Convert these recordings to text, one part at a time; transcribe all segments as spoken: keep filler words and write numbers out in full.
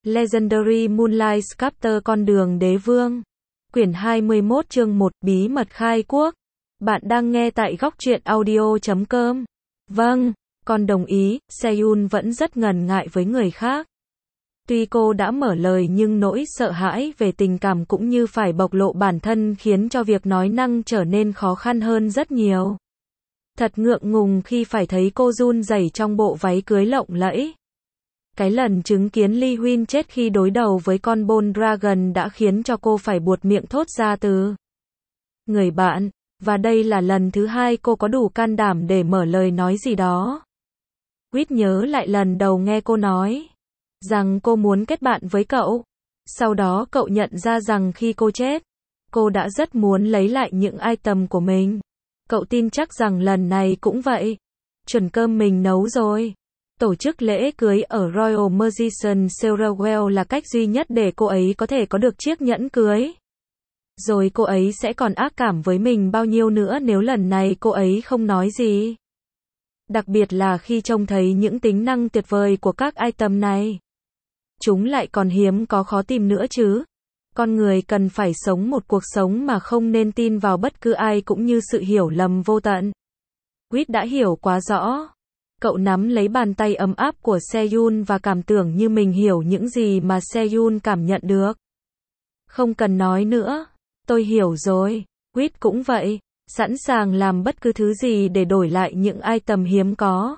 Legendary Moonlight Sculptor Con đường đế vương. Quyển hai mươi mốt chương một Bí mật khai quốc. Bạn đang nghe tại góc truyện audio chấm com. Vâng, con đồng ý, Seyun vẫn rất ngần ngại với người khác. Tuy cô đã mở lời nhưng nỗi sợ hãi về tình cảm cũng như phải bộc lộ bản thân khiến cho việc nói năng trở nên khó khăn hơn rất nhiều. Thật ngượng ngùng khi phải thấy cô run rẩy trong bộ váy cưới lộng lẫy. Cái lần chứng kiến Lee Huynh chết khi đối đầu với con Bone Dragon đã khiến cho cô phải buột miệng thốt ra từ người bạn, và đây là lần thứ hai cô có đủ can đảm để mở lời nói gì đó. Quýt nhớ lại lần đầu nghe cô nói rằng cô muốn kết bạn với cậu. Sau đó cậu nhận ra rằng khi cô chết, cô đã rất muốn lấy lại những item của mình. Cậu tin chắc rằng lần này cũng vậy. Chuẩn cơm mình nấu rồi. Tổ chức lễ cưới ở Royal Magician Cerawell là cách duy nhất để cô ấy có thể có được chiếc nhẫn cưới. Rồi cô ấy sẽ còn ác cảm với mình bao nhiêu nữa nếu lần này cô ấy không nói gì. Đặc biệt là khi trông thấy những tính năng tuyệt vời của các item này. Chúng lại còn hiếm có khó tìm nữa chứ. Con người cần phải sống một cuộc sống mà không nên tin vào bất cứ ai cũng như sự hiểu lầm vô tận. Quýt đã hiểu quá rõ. Cậu nắm lấy bàn tay ấm áp của Seyun và cảm tưởng như mình hiểu những gì mà Seyun cảm nhận được. Không cần nói nữa, tôi hiểu rồi. Quýt cũng vậy, sẵn sàng làm bất cứ thứ gì để đổi lại những item hiếm có.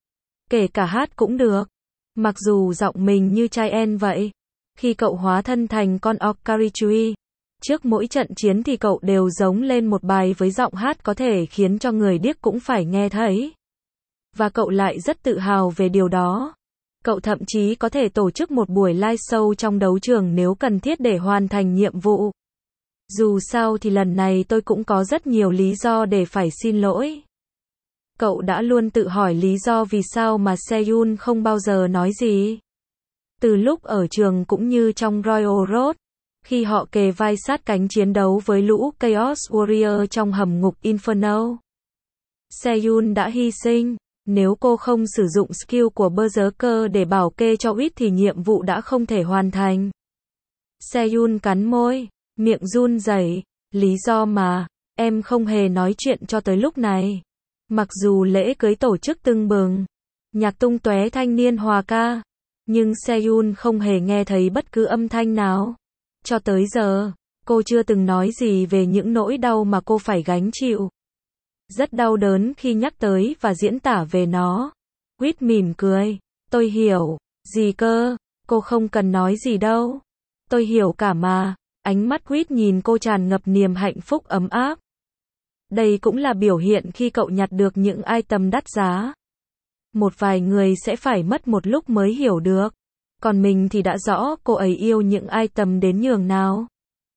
Kể cả hát cũng được. Mặc dù giọng mình như trai en vậy. Khi cậu hóa thân thành con Okarichui, trước mỗi trận chiến thì cậu đều giống lên một bài với giọng hát có thể khiến cho người điếc cũng phải nghe thấy. Và cậu lại rất tự hào về điều đó. Cậu thậm chí có thể tổ chức một buổi live show trong đấu trường nếu cần thiết để hoàn thành nhiệm vụ. Dù sao thì lần này tôi cũng có rất nhiều lý do để phải xin lỗi. Cậu đã luôn tự hỏi lý do vì sao mà Seyun không bao giờ nói gì. Từ lúc ở trường cũng như trong Royal Road, khi họ kề vai sát cánh chiến đấu với lũ Chaos Warrior trong hầm ngục Inferno. Seyun đã hy sinh. Nếu cô không sử dụng skill của Berserker để bảo kê cho Quýt thì nhiệm vụ đã không thể hoàn thành. Seyun cắn môi, miệng run rẩy. Lý do mà em không hề nói chuyện cho tới lúc này. Mặc dù lễ cưới tổ chức tưng bừng, nhạc tung tóe thanh niên hòa ca, nhưng Seyun không hề nghe thấy bất cứ âm thanh nào. Cho tới giờ, cô chưa từng nói gì về những nỗi đau mà cô phải gánh chịu. Rất đau đớn khi nhắc tới và diễn tả về nó. Quýt mỉm cười. Tôi hiểu. Gì cơ? Cô không cần nói gì đâu. Tôi hiểu cả mà. Ánh mắt Quýt nhìn cô tràn ngập niềm hạnh phúc ấm áp. Đây cũng là biểu hiện khi cậu nhặt được những item đắt giá. Một vài người sẽ phải mất một lúc mới hiểu được. Còn mình thì đã rõ cô ấy yêu những item đến nhường nào.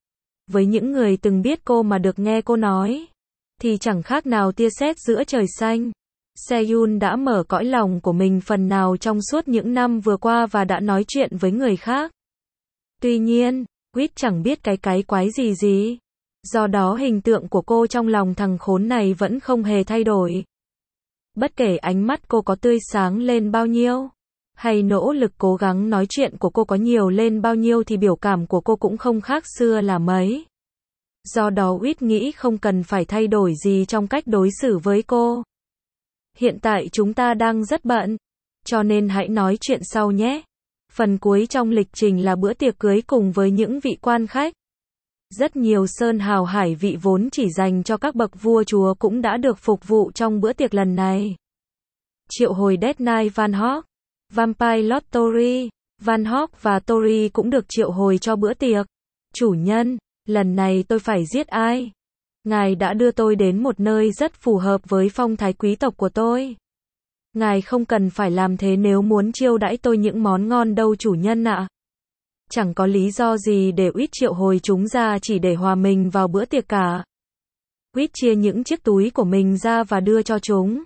Với những người từng biết cô mà được nghe cô nói, thì chẳng khác nào tia sét giữa trời xanh. Seyun đã mở cõi lòng của mình phần nào trong suốt những năm vừa qua và đã nói chuyện với người khác. Tuy nhiên, Quýt chẳng biết cái cái quái gì gì. Do đó hình tượng của cô trong lòng thằng khốn này vẫn không hề thay đổi. Bất kể ánh mắt cô có tươi sáng lên bao nhiêu, hay nỗ lực cố gắng nói chuyện của cô có nhiều lên bao nhiêu thì biểu cảm của cô cũng không khác xưa là mấy. Do đó Quýt nghĩ không cần phải thay đổi gì trong cách đối xử với cô. Hiện tại chúng ta đang rất bận, cho nên hãy nói chuyện sau nhé. Phần cuối trong lịch trình là bữa tiệc cưới cùng với những vị quan khách. Rất nhiều sơn hào hải vị vốn chỉ dành cho các bậc vua chúa cũng đã được phục vụ trong bữa tiệc lần này. Triệu hồi Death Knight Van Hawk, Vampire Lord Tori, Van Hawk và Tori cũng được triệu hồi cho bữa tiệc. Chủ nhân, lần này tôi phải giết ai? Ngài đã đưa tôi đến một nơi rất phù hợp với phong thái quý tộc của tôi. Ngài không cần phải làm thế nếu muốn chiêu đãi tôi những món ngon đâu chủ nhân ạ. Chẳng có lý do gì để Quýt triệu hồi chúng ra chỉ để hòa mình vào bữa tiệc cả. Quýt chia những chiếc túi của mình ra và đưa cho chúng.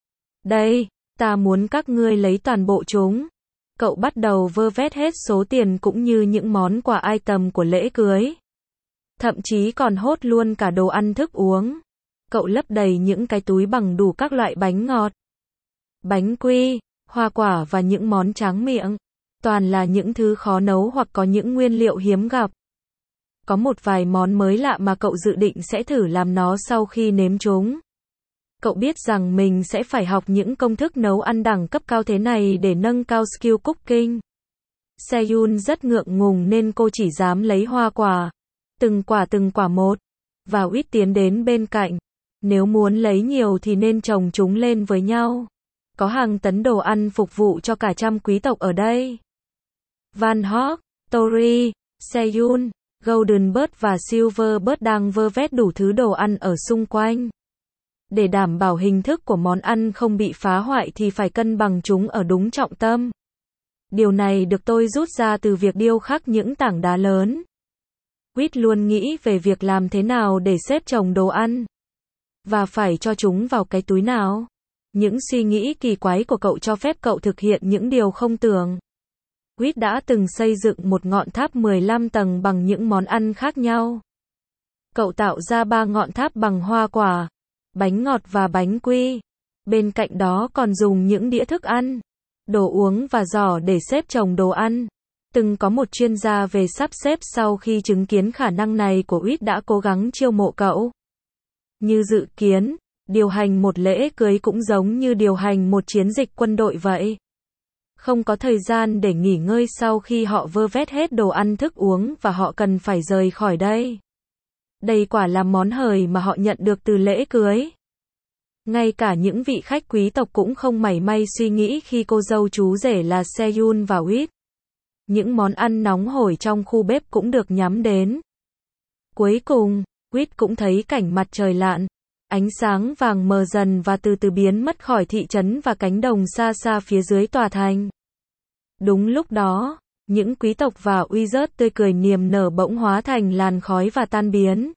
Đây, ta muốn các ngươi lấy toàn bộ chúng. Cậu bắt đầu vơ vét hết số tiền cũng như những món quà item của lễ cưới. Thậm chí còn hốt luôn cả đồ ăn thức uống. Cậu lấp đầy những cái túi bằng đủ các loại bánh ngọt, bánh quy, hoa quả và những món tráng miệng. Toàn là những thứ khó nấu hoặc có những nguyên liệu hiếm gặp. Có một vài món mới lạ mà cậu dự định sẽ thử làm nó sau khi nếm chúng. Cậu biết rằng mình sẽ phải học những công thức nấu ăn đẳng cấp cao thế này để nâng cao skill cooking. Seyun rất ngượng ngùng nên cô chỉ dám lấy hoa quả. Từng quả từng quả một. Và Wit tiến đến bên cạnh. Nếu muốn lấy nhiều thì nên chồng chúng lên với nhau. Có hàng tấn đồ ăn phục vụ cho cả trăm quý tộc ở đây. Van Hawk, Tori, Seyun, Golden Bird và Silver Bird đang vơ vét đủ thứ đồ ăn ở xung quanh. Để đảm bảo hình thức của món ăn không bị phá hoại thì phải cân bằng chúng ở đúng trọng tâm. Điều này được tôi rút ra từ việc điêu khắc những tảng đá lớn. Wit luôn nghĩ về việc làm thế nào để xếp chồng đồ ăn. Và phải cho chúng vào cái túi nào. Những suy nghĩ kỳ quái của cậu cho phép cậu thực hiện những điều không tưởng. Wit đã từng xây dựng một ngọn tháp mười lăm tầng bằng những món ăn khác nhau. Cậu tạo ra ba ngọn tháp bằng hoa quả, bánh ngọt và bánh quy. Bên cạnh đó còn dùng những đĩa thức ăn, đồ uống và giỏ để xếp chồng đồ ăn. Từng có một chuyên gia về sắp xếp sau khi chứng kiến khả năng này của Wit đã cố gắng chiêu mộ cậu. Như dự kiến, điều hành một lễ cưới cũng giống như điều hành một chiến dịch quân đội vậy. Không có thời gian để nghỉ ngơi sau khi họ vơ vét hết đồ ăn thức uống và họ cần phải rời khỏi đây. Đây quả là món hời mà họ nhận được từ lễ cưới. Ngay cả những vị khách quý tộc cũng không mảy may suy nghĩ khi cô dâu chú rể là Seyun và Wit. Những món ăn nóng hổi trong khu bếp cũng được nhắm đến. Cuối cùng, Wit cũng thấy cảnh mặt trời lặn. Ánh sáng vàng mờ dần và từ từ biến mất khỏi thị trấn và cánh đồng xa xa phía dưới tòa thành. Đúng lúc đó, những quý tộc và wizard tươi cười niềm nở bỗng hóa thành làn khói và tan biến.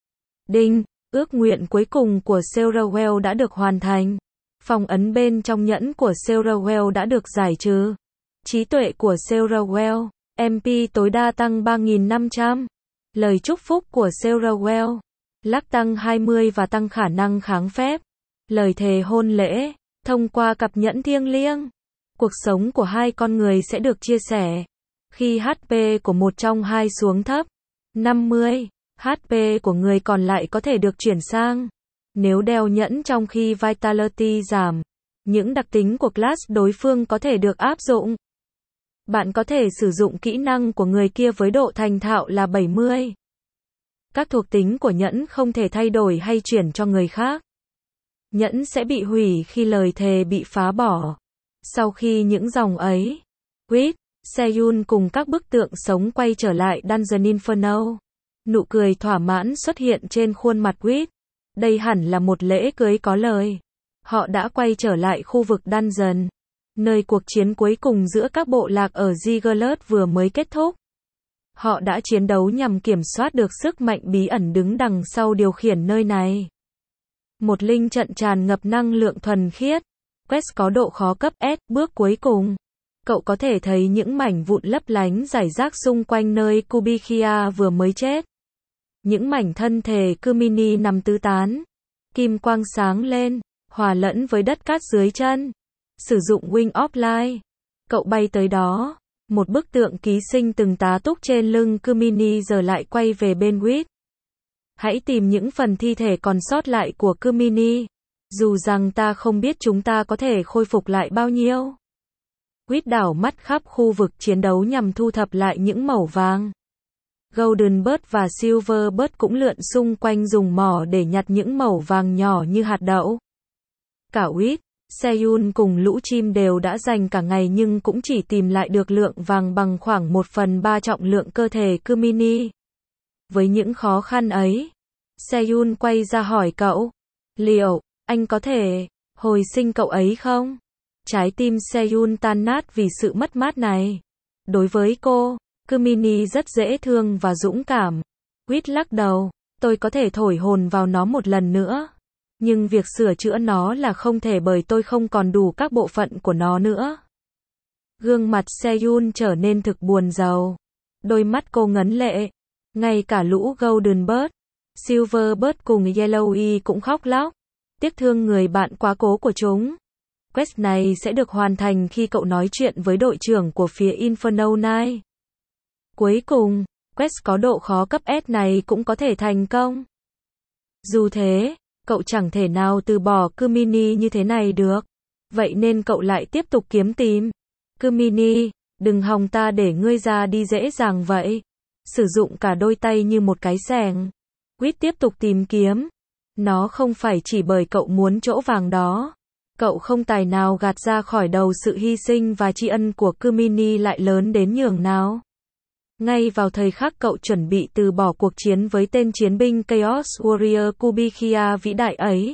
Đinh, ước nguyện cuối cùng của Serewell đã được hoàn thành. Phong ấn bên trong nhẫn của Serewell đã được giải trừ. Trí tuệ của Serewell, em pê tối đa tăng ba nghìn năm trăm. Lời chúc phúc của Serewell, lắc tăng hai mươi và tăng khả năng kháng phép. Lời thề hôn lễ, thông qua cặp nhẫn thiêng liêng. Cuộc sống của hai con người sẽ được chia sẻ. Khi hát pê của một trong hai xuống thấp, năm mươi, hát pê của người còn lại có thể được chuyển sang. Nếu đeo nhẫn trong khi Vitality giảm, những đặc tính của class đối phương có thể được áp dụng. Bạn có thể sử dụng kỹ năng của người kia với độ thành thạo là bảy mươi. Các thuộc tính của nhẫn không thể thay đổi hay chuyển cho người khác. Nhẫn sẽ bị hủy khi lời thề bị phá bỏ. Sau khi những dòng ấy, Wit, Seyun cùng các bức tượng sống quay trở lại Dungeon Inferno. Nụ cười thỏa mãn xuất hiện trên khuôn mặt Wit. Đây hẳn là một lễ cưới có lời. Họ đã quay trở lại khu vực Dungeon, nơi cuộc chiến cuối cùng giữa các bộ lạc ở Ziggler vừa mới kết thúc. Họ đã chiến đấu nhằm kiểm soát được sức mạnh bí ẩn đứng đằng sau điều khiển nơi này. Một linh trận tràn ngập năng lượng thuần khiết. Quest có độ khó cấp S. Bước cuối cùng, cậu có thể thấy những mảnh vụn lấp lánh rải rác xung quanh nơi Kubikia vừa mới chết. Những mảnh thân thể Kumini nằm tứ tán. Kim quang sáng lên, hòa lẫn với đất cát dưới chân. Sử dụng Wing of Light, cậu bay tới đó. Một bức tượng ký sinh từng tá túc trên lưng Kumini giờ lại quay về bên Wit. Hãy tìm những phần thi thể còn sót lại của Kumini. Dù rằng ta không biết chúng ta có thể khôi phục lại bao nhiêu. Wit đảo mắt khắp khu vực chiến đấu nhằm thu thập lại những mẩu vàng. Golden Bird và Silver Bird cũng lượn xung quanh dùng mỏ để nhặt những mẩu vàng nhỏ như hạt đậu. Cả Wit, Seyun cùng lũ chim đều đã dành cả ngày nhưng cũng chỉ tìm lại được lượng vàng bằng khoảng một phần ba trọng lượng cơ thể Kumini. Với những khó khăn ấy, Seyun quay ra hỏi cậu, liệu anh có thể hồi sinh cậu ấy không? Trái tim Seyun tan nát vì sự mất mát này. Đối với cô, Kumini rất dễ thương và dũng cảm. Wit lắc đầu, tôi có thể thổi hồn vào nó một lần nữa. Nhưng việc sửa chữa nó là không thể bởi tôi không còn đủ các bộ phận của nó nữa. Gương mặt Seyun trở nên thực buồn rầu. Đôi mắt cô ngấn lệ. Ngay cả lũ Golden Bird, Silver Bird cùng Yellowy cũng khóc lóc. Tiếc thương người bạn quá cố của chúng. Quest này sẽ được hoàn thành khi cậu nói chuyện với đội trưởng của phía Inferno Knight. Cuối cùng, quest có độ khó cấp S này cũng có thể thành công. Dù thế, cậu chẳng thể nào từ bỏ Kumini như thế này được. Vậy nên cậu lại tiếp tục kiếm tìm. Kumini, đừng hòng ta để ngươi ra đi dễ dàng vậy. Sử dụng cả đôi tay như một cái xẻng. Quýt tiếp tục tìm kiếm. Nó không phải chỉ bởi cậu muốn chỗ vàng đó. Cậu không tài nào gạt ra khỏi đầu sự hy sinh và tri ân của Kumini lại lớn đến nhường nào. Ngay vào thời khắc cậu chuẩn bị từ bỏ cuộc chiến với tên chiến binh Chaos Warrior Kubikhia vĩ đại ấy.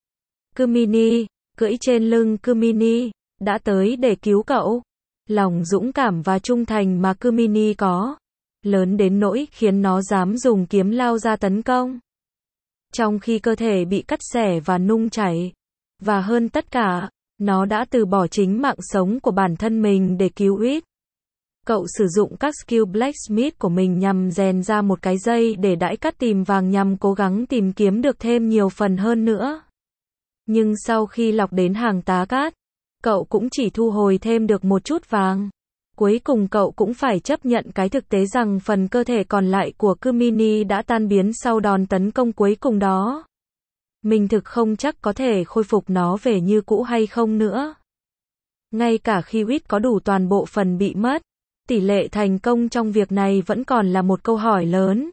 Kumini, cưỡi trên lưng Kumini, đã tới để cứu cậu. Lòng dũng cảm và trung thành mà Kumini có, lớn đến nỗi khiến nó dám dùng kiếm lao ra tấn công. Trong khi cơ thể bị cắt xẻ và nung chảy. Và hơn tất cả, nó đã từ bỏ chính mạng sống của bản thân mình để cứu Quýt. Cậu sử dụng các skill blacksmith của mình nhằm rèn ra một cái dây để đãi cắt tìm vàng nhằm cố gắng tìm kiếm được thêm nhiều phần hơn nữa. Nhưng sau khi lọc đến hàng tá cát, cậu cũng chỉ thu hồi thêm được một chút vàng. Cuối cùng cậu cũng phải chấp nhận cái thực tế rằng phần cơ thể còn lại của Kumini đã tan biến sau đòn tấn công cuối cùng đó. Mình thực không chắc có thể khôi phục nó về như cũ hay không nữa. Ngay cả khi Quýt có đủ toàn bộ phần bị mất, tỷ lệ thành công trong việc này vẫn còn là một câu hỏi lớn.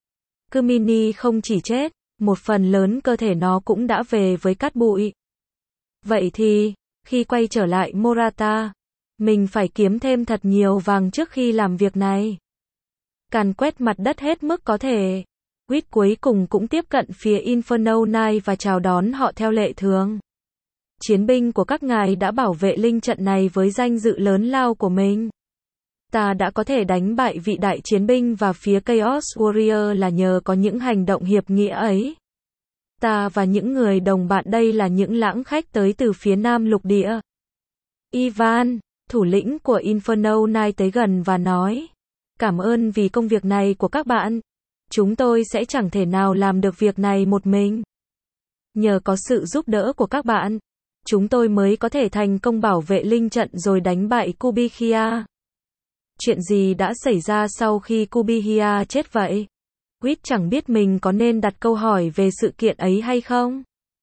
Kumini không chỉ chết, một phần lớn cơ thể nó cũng đã về với cát bụi. Vậy thì, khi quay trở lại Morata, mình phải kiếm thêm thật nhiều vàng trước khi làm việc này. Càn quét mặt đất hết mức có thể. Quýt cuối cùng cũng tiếp cận phía Inferno Knight và chào đón họ theo lệ thường. Chiến binh của các ngài đã bảo vệ linh trận này với danh dự lớn lao của mình. Ta đã có thể đánh bại vị đại chiến binh và phía Chaos Warrior là nhờ có những hành động hiệp nghĩa ấy. Ta và những người đồng bạn đây là những lãng khách tới từ phía Nam lục địa. Ivan, thủ lĩnh của Inferno Knight tới gần và nói, cảm ơn vì công việc này của các bạn. Chúng tôi sẽ chẳng thể nào làm được việc này một mình. Nhờ có sự giúp đỡ của các bạn, chúng tôi mới có thể thành công bảo vệ linh trận rồi đánh bại Kubikhia. Chuyện gì đã xảy ra sau khi Kubikhia chết vậy? Quýt chẳng biết mình có nên đặt câu hỏi về sự kiện ấy hay không.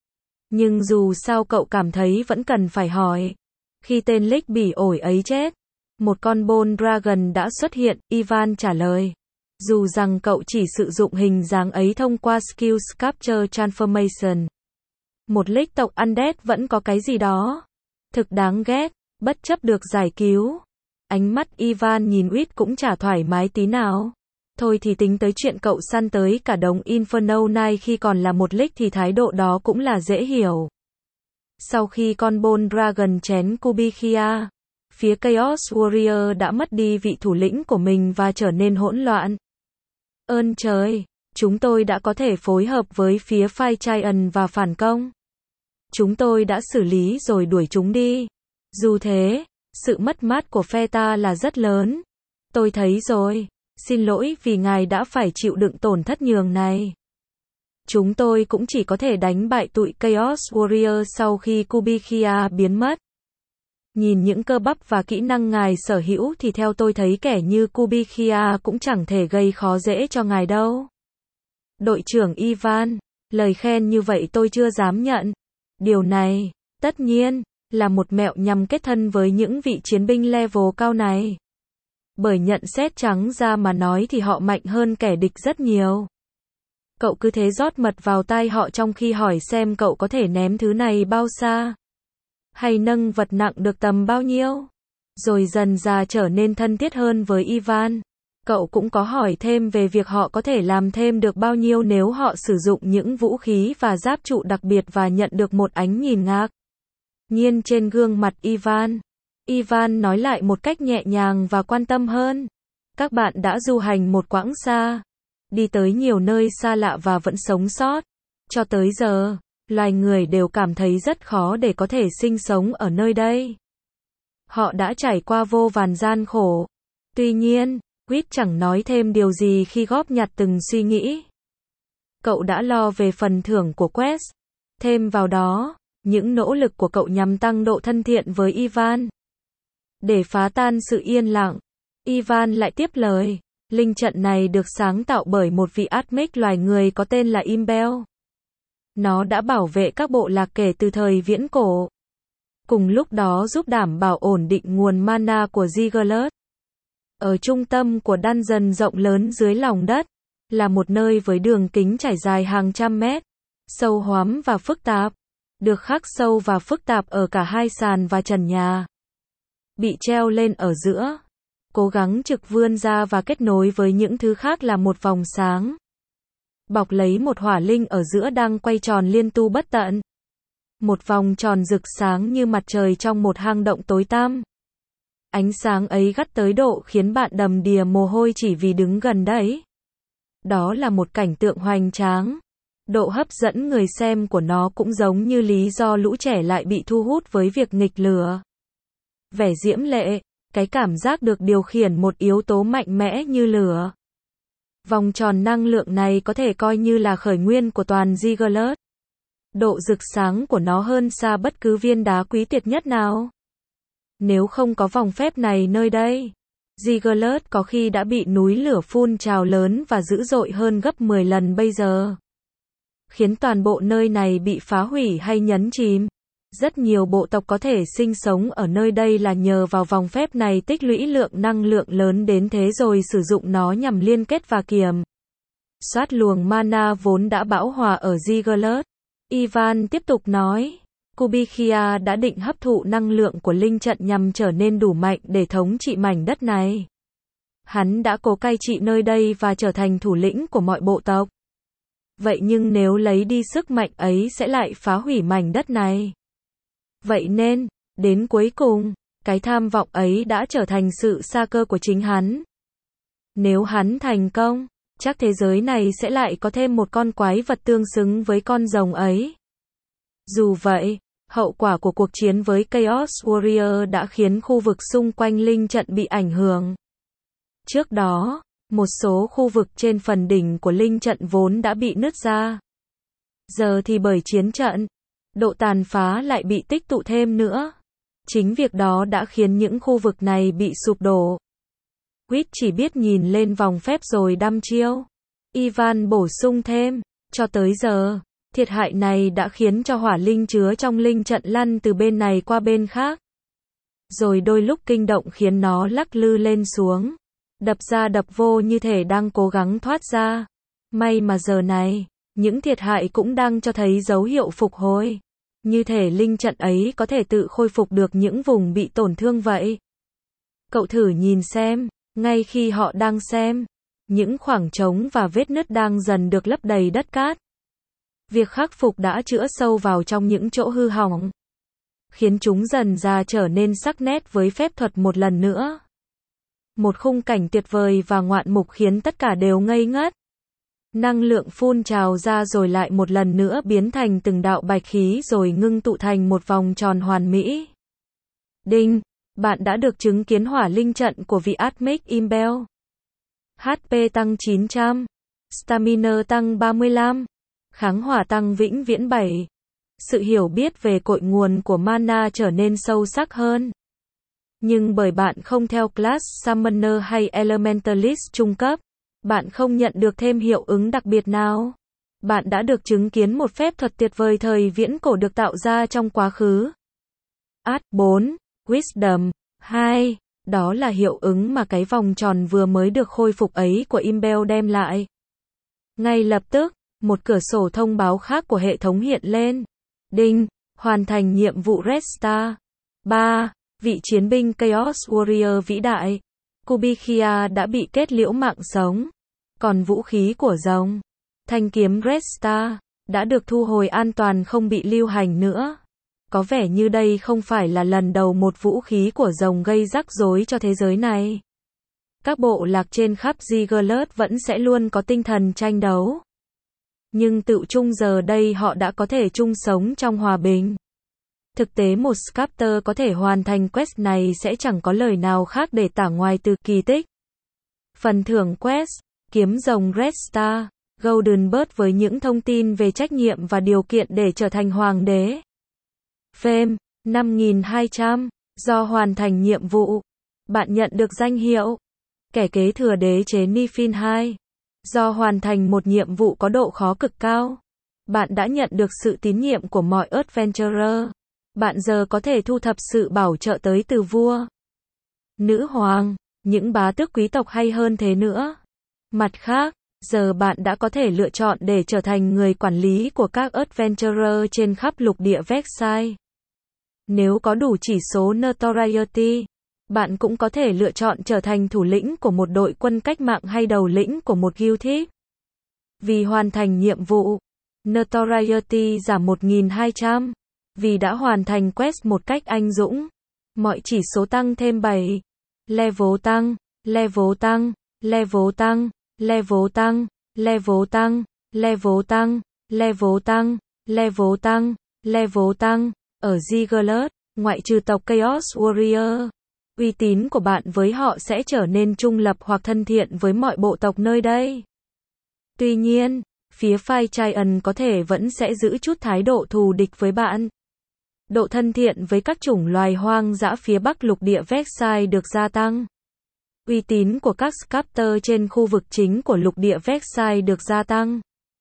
Nhưng dù sao cậu cảm thấy vẫn cần phải hỏi. Khi tên Lick bỉ ổi ấy chết, một con Bone Dragon đã xuất hiện, Ivan trả lời. Dù rằng cậu chỉ sử dụng hình dáng ấy thông qua skill Sculpture Transformation. Một Lick tộc Undead vẫn có cái gì đó thực đáng ghét, bất chấp được giải cứu. Ánh mắt Ivan nhìn Quýt cũng chả thoải mái tí nào. Thôi thì tính tới chuyện cậu săn tới cả đống Inferno Knight khi còn là một Lick thì thái độ đó cũng là dễ hiểu. Sau khi con Bone Dragon chén Kubikhia, phía Chaos Warrior đã mất đi vị thủ lĩnh của mình và trở nên hỗn loạn. Ơn trời, chúng tôi đã có thể phối hợp với phía Fire Giant và phản công. Chúng tôi đã xử lý rồi đuổi chúng đi. Dù thế, sự mất mát của phe ta là rất lớn. Tôi thấy rồi. Xin lỗi vì ngài đã phải chịu đựng tổn thất nhường này. Chúng tôi cũng chỉ có thể đánh bại tụi Chaos Warrior sau khi Kubikhia biến mất. Nhìn những cơ bắp và kỹ năng ngài sở hữu thì theo tôi thấy kẻ như Kubikhia cũng chẳng thể gây khó dễ cho ngài đâu. Đội trưởng Ivan, lời khen như vậy tôi chưa dám nhận. Điều này, tất nhiên, là một mẹo nhằm kết thân với những vị chiến binh level cao này. Bởi nhận xét trắng ra mà nói thì họ mạnh hơn kẻ địch rất nhiều. Cậu cứ thế rót mật vào tai họ trong khi hỏi xem cậu có thể ném thứ này bao xa. Hay nâng vật nặng được tầm bao nhiêu. Rồi dần dà trở nên thân thiết hơn với Ivan. Cậu cũng có hỏi thêm về việc họ có thể làm thêm được bao nhiêu nếu họ sử dụng những vũ khí và giáp trụ đặc biệt và nhận được một ánh nhìn ngạc nhiên trên gương mặt Ivan. Ivan nói lại một cách nhẹ nhàng và quan tâm hơn. Các bạn đã du hành một quãng xa, đi tới nhiều nơi xa lạ và vẫn sống sót. Cho tới giờ, loài người đều cảm thấy rất khó để có thể sinh sống ở nơi đây. Họ đã trải qua vô vàn gian khổ. Tuy nhiên, Quýt chẳng nói thêm điều gì khi góp nhặt từng suy nghĩ. Cậu đã lo về phần thưởng của quest. Thêm vào đó, những nỗ lực của cậu nhằm tăng độ thân thiện với Ivan. Để phá tan sự yên lặng, Ivan lại tiếp lời, linh trận này được sáng tạo bởi một vị Admech loài người có tên là Imbel. Nó đã bảo vệ các bộ lạc kể từ thời viễn cổ. Cùng lúc đó giúp đảm bảo ổn định nguồn mana của Ziggler. Ở trung tâm của dungeon rộng lớn dưới lòng đất, là một nơi với đường kính trải dài hàng trăm mét, sâu hoắm và phức tạp, được khắc sâu và phức tạp ở cả hai sàn và trần nhà. Bị treo lên ở giữa, cố gắng trực vươn ra và kết nối với những thứ khác là một vòng sáng. Bọc lấy một hỏa linh ở giữa đang quay tròn liên tu bất tận. Một vòng tròn rực sáng như mặt trời trong một hang động tối tăm. Ánh sáng ấy gắt tới độ khiến bạn đầm đìa mồ hôi chỉ vì đứng gần đấy. Đó là một cảnh tượng hoành tráng. Độ hấp dẫn người xem của nó cũng giống như lý do lũ trẻ lại bị thu hút với việc nghịch lửa. Vẻ diễm lệ, cái cảm giác được điều khiển một yếu tố mạnh mẽ như lửa. Vòng tròn năng lượng này có thể coi như là khởi nguyên của toàn Ziggler. Độ rực sáng của nó hơn xa bất cứ viên đá quý tiệt nhất nào. Nếu không có vòng phép này nơi đây, Ziggler có khi đã bị núi lửa phun trào lớn và dữ dội hơn gấp mười lần bây giờ. Khiến toàn bộ nơi này bị phá hủy hay nhấn chìm. Rất nhiều bộ tộc có thể sinh sống ở nơi đây là nhờ vào vòng phép này tích lũy lượng năng lượng lớn đến thế rồi sử dụng nó nhằm liên kết và kiểm soát luồng mana vốn đã bão hòa ở Ziggler. Ivan tiếp tục nói, Kubikia đã định hấp thụ năng lượng của linh trận nhằm trở nên đủ mạnh để thống trị mảnh đất này. Hắn đã cố cai trị nơi đây và trở thành thủ lĩnh của mọi bộ tộc. Vậy nhưng nếu lấy đi sức mạnh ấy sẽ lại phá hủy mảnh đất này. Vậy nên, đến cuối cùng, cái tham vọng ấy đã trở thành sự sa cơ của chính hắn. Nếu hắn thành công, chắc thế giới này sẽ lại có thêm một con quái vật tương xứng với con rồng ấy. Dù vậy, hậu quả của cuộc chiến với Chaos Warrior đã khiến khu vực xung quanh linh trận bị ảnh hưởng. Trước đó, một số khu vực trên phần đỉnh của linh trận vốn đã bị nứt ra. Giờ thì bởi chiến trận, độ tàn phá lại bị tích tụ thêm nữa. Chính việc đó đã khiến những khu vực này bị sụp đổ. Quýt chỉ biết nhìn lên vòng phép rồi đăm chiêu. Ivan bổ sung thêm, cho tới giờ, thiệt hại này đã khiến cho hỏa linh chứa trong linh trận lăn từ bên này qua bên khác. Rồi đôi lúc kinh động khiến nó lắc lư lên xuống. Đập ra đập vô như thể đang cố gắng thoát ra. May mà giờ này, những thiệt hại cũng đang cho thấy dấu hiệu phục hồi. Như thể linh trận ấy có thể tự khôi phục được những vùng bị tổn thương vậy. Cậu thử nhìn xem, ngay khi họ đang xem, những khoảng trống và vết nứt đang dần được lấp đầy đất cát. Việc khắc phục đã chữa sâu vào trong những chỗ hư hỏng, khiến chúng dần ra trở nên sắc nét với phép thuật một lần nữa. Một khung cảnh tuyệt vời và ngoạn mục khiến tất cả đều ngây ngất. Năng lượng phun trào ra rồi lại một lần nữa biến thành từng đạo bạch khí rồi ngưng tụ thành một vòng tròn hoàn mỹ. Đinh, bạn đã được chứng kiến hỏa linh trận của vị Admech Imbel. hát pê tăng chín trăm, Stamina tăng ba mươi lăm, kháng hỏa tăng vĩnh viễn bảy. Sự hiểu biết về cội nguồn của mana trở nên sâu sắc hơn. Nhưng bởi bạn không theo class Summoner hay Elementalist trung cấp, bạn không nhận được thêm hiệu ứng đặc biệt nào. Bạn đã được chứng kiến một phép thuật tuyệt vời thời viễn cổ được tạo ra trong quá khứ. Art bốn, Wisdom hai, đó là hiệu ứng mà cái vòng tròn vừa mới được khôi phục ấy của Imbel đem lại. Ngay lập tức, một cửa sổ thông báo khác của hệ thống hiện lên. Đinh, hoàn thành nhiệm vụ Red Star. ba. Vị chiến binh Chaos Warrior vĩ đại, Kubikia đã bị kết liễu mạng sống. Còn vũ khí của rồng, thanh kiếm Red Star, đã được thu hồi an toàn không bị lưu hành nữa. Có vẻ như đây không phải là lần đầu một vũ khí của rồng gây rắc rối cho thế giới này. Các bộ lạc trên khắp Ziggler vẫn sẽ luôn có tinh thần tranh đấu. Nhưng tự chung giờ đây họ đã có thể chung sống trong hòa bình. Thực tế một Sculptor có thể hoàn thành quest này sẽ chẳng có lời nào khác để tả ngoài từ kỳ tích. Phần thưởng quest, kiếm rồng Red Star, Golden Bird với những thông tin về trách nhiệm và điều kiện để trở thành hoàng đế. Fame, năm nghìn hai trăm. Do hoàn thành nhiệm vụ, bạn nhận được danh hiệu kẻ kế thừa đế chế Nifin hai. Do hoàn thành một nhiệm vụ có độ khó cực cao, bạn đã nhận được sự tín nhiệm của mọi adventurer. Bạn giờ có thể thu thập sự bảo trợ tới từ vua, nữ hoàng, những bá tước quý tộc hay hơn thế nữa. Mặt khác, giờ bạn đã có thể lựa chọn để trở thành người quản lý của các adventurer trên khắp lục địa Vexai. Nếu có đủ chỉ số notoriety, bạn cũng có thể lựa chọn trở thành thủ lĩnh của một đội quân cách mạng hay đầu lĩnh của một guild. Vì hoàn thành nhiệm vụ, notoriety giảm một nghìn hai trăm. Vì đã hoàn thành quest một cách anh dũng, mọi chỉ số tăng thêm bảy. Level tăng, level tăng, level tăng, level tăng, level tăng, level tăng, level tăng, level tăng, level tăng. Ở Ziggler, ngoại trừ tộc Chaos Warrior, uy tín của bạn với họ sẽ trở nên trung lập hoặc thân thiện với mọi bộ tộc nơi đây. Tuy nhiên, phía Fire Giant có thể vẫn sẽ giữ chút thái độ thù địch với bạn. Độ thân thiện với các chủng loài hoang dã phía bắc lục địa Vexai được gia tăng. Uy tín của các Sculptor trên khu vực chính của lục địa Vexai được gia tăng.